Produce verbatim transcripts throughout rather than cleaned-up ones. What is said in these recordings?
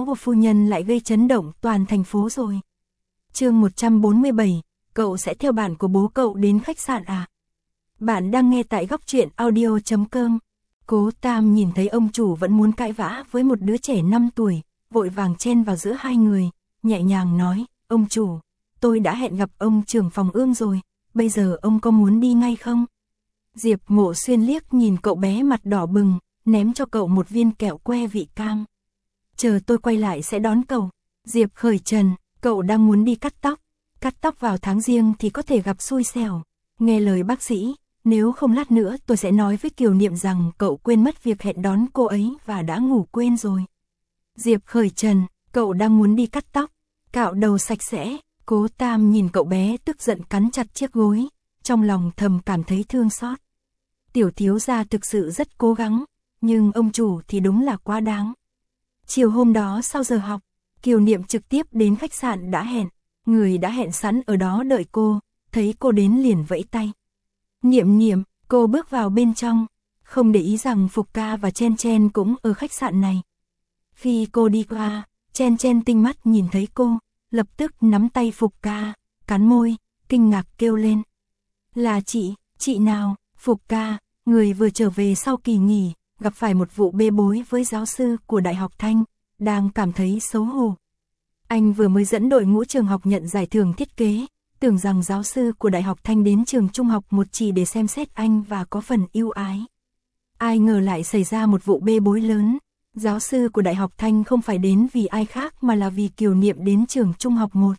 của phu nhân lại gây chấn động toàn thành phố rồi. Chương một trăm bốn mươi bảy, cậu sẽ theo bạn của bố cậu đến khách sạn à? Bạn đang nghe tại góc truyện audio chấm com. Cố Tam nhìn thấy ông chủ vẫn muốn cãi vã với một đứa trẻ năm tuổi, vội vàng chen vào giữa hai người, nhẹ nhàng nói, ông chủ, tôi đã hẹn gặp ông trưởng phòng Ương rồi, bây giờ ông có muốn đi ngay không? Diệp Mộ Xuyên liếc nhìn cậu bé mặt đỏ bừng, ném cho cậu một viên kẹo que vị cam. Chờ tôi quay lại sẽ đón cậu. Diệp Khởi Trần, cậu đang muốn đi cắt tóc. Cắt tóc vào tháng riêng thì có thể gặp xui xẻo. Nghe lời bác sĩ, nếu không lát nữa tôi sẽ nói với Kiều Niệm rằng cậu quên mất việc hẹn đón cô ấy và đã ngủ quên rồi. Diệp Khởi Trần, cậu đang muốn đi cắt tóc, cạo đầu sạch sẽ. Cố Tam nhìn cậu bé tức giận cắn chặt chiếc gối, trong lòng thầm cảm thấy thương xót. Tiểu thiếu gia thực sự rất cố gắng, nhưng ông chủ thì đúng là quá đáng. Chiều hôm đó sau giờ học, Kiều Niệm trực tiếp đến khách sạn đã hẹn, người đã hẹn sẵn ở đó đợi cô, thấy cô đến liền vẫy tay. Niệm Niệm, cô bước vào bên trong, không để ý rằng Phục Ca và Chen Chen cũng ở khách sạn này. Khi cô đi qua, Chen Chen tinh mắt nhìn thấy cô, lập tức nắm tay Phục Ca, cắn môi, kinh ngạc kêu lên. Là chị, chị nào? Phục Ca, người vừa trở về sau kỳ nghỉ, gặp phải một vụ bê bối với giáo sư của Đại học Thanh, đang cảm thấy xấu hổ. Anh vừa mới dẫn đội ngũ trường học nhận giải thưởng thiết kế, tưởng rằng giáo sư của Đại học Thanh đến trường trung học một chỉ để xem xét anh và có phần ưu ái. Ai ngờ lại xảy ra một vụ bê bối lớn, giáo sư của Đại học Thanh không phải đến vì ai khác mà là vì Kiều Niệm đến trường trung học một.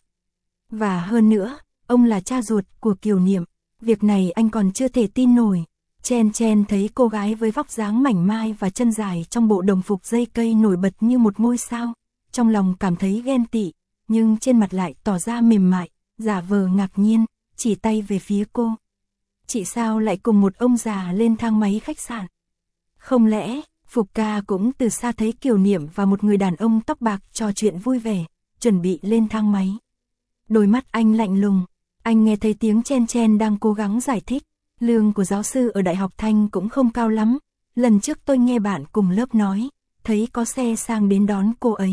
Và hơn nữa, ông là cha ruột của Kiều Niệm, việc này anh còn chưa thể tin nổi. Chen Chen thấy cô gái với vóc dáng mảnh mai và chân dài trong bộ đồng phục dây cây nổi bật như một ngôi sao, trong lòng cảm thấy ghen tị, nhưng trên mặt lại tỏ ra mềm mại, giả vờ ngạc nhiên, chỉ tay về phía cô. Chị sao lại cùng một ông già lên thang máy khách sạn? Không lẽ, Phục Ca cũng từ xa thấy Kiều Niệm và một người đàn ông tóc bạc trò chuyện vui vẻ, chuẩn bị lên thang máy. Đôi mắt anh lạnh lùng, anh nghe thấy tiếng Chen Chen đang cố gắng giải thích. Lương của giáo sư ở Đại học Thanh cũng không cao lắm, lần trước tôi nghe bạn cùng lớp nói, thấy có xe sang đến đón cô ấy.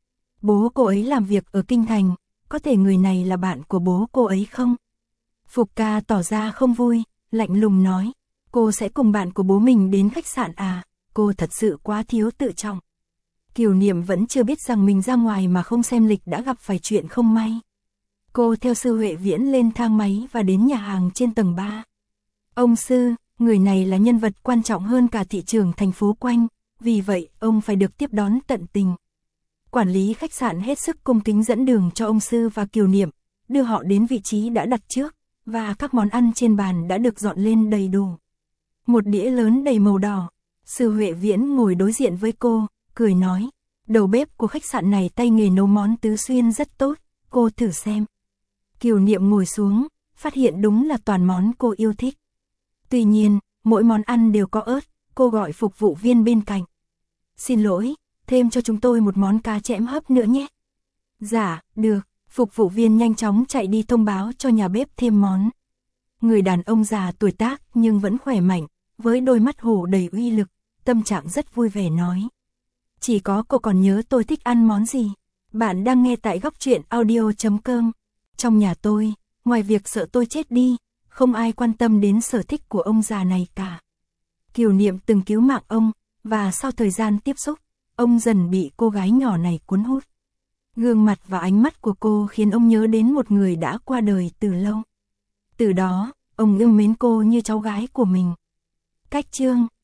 Bố cô ấy làm việc ở Kinh Thành, có thể người này là bạn của bố cô ấy không? Phục Ca tỏ ra không vui, lạnh lùng nói, cô sẽ cùng bạn của bố mình đến khách sạn à, cô thật sự quá thiếu tự trọng. Kiều Niệm vẫn chưa biết rằng mình ra ngoài mà không xem lịch đã gặp phải chuyện không may. Cô theo sư Huệ Viễn lên thang máy và đến nhà hàng trên tầng ba. Ông sư, người này là nhân vật quan trọng hơn cả thị trường thành phố quanh, vì vậy ông phải được tiếp đón tận tình. Quản lý khách sạn hết sức cung kính dẫn đường cho ông sư và Kiều Niệm, đưa họ đến vị trí đã đặt trước, và các món ăn trên bàn đã được dọn lên đầy đủ. Một đĩa lớn đầy màu đỏ, sư Huệ Viễn ngồi đối diện với cô, cười nói, đầu bếp của khách sạn này tay nghề nấu món tứ xuyên rất tốt, cô thử xem. Kiều Niệm ngồi xuống, phát hiện đúng là toàn món cô yêu thích. Tuy nhiên, mỗi món ăn đều có ớt, cô gọi phục vụ viên bên cạnh. Xin lỗi, thêm cho chúng tôi một món cá chẽm hấp nữa nhé. Dạ, được, phục vụ viên nhanh chóng chạy đi thông báo cho nhà bếp thêm món. Người đàn ông già tuổi tác nhưng vẫn khỏe mạnh, với đôi mắt hổ đầy uy lực, tâm trạng rất vui vẻ nói. Chỉ có cô còn nhớ tôi thích ăn món gì. Bạn đang nghe tại góc truyện audio chấm com. Trong nhà tôi, ngoài việc sợ tôi chết đi, không ai quan tâm đến sở thích của ông già này cả. Kiều Niệm từng cứu mạng ông, và sau thời gian tiếp xúc, ông dần bị cô gái nhỏ này cuốn hút. Gương mặt và ánh mắt của cô khiến ông nhớ đến một người đã qua đời từ lâu. Từ đó, ông yêu mến cô như cháu gái của mình. Cách chương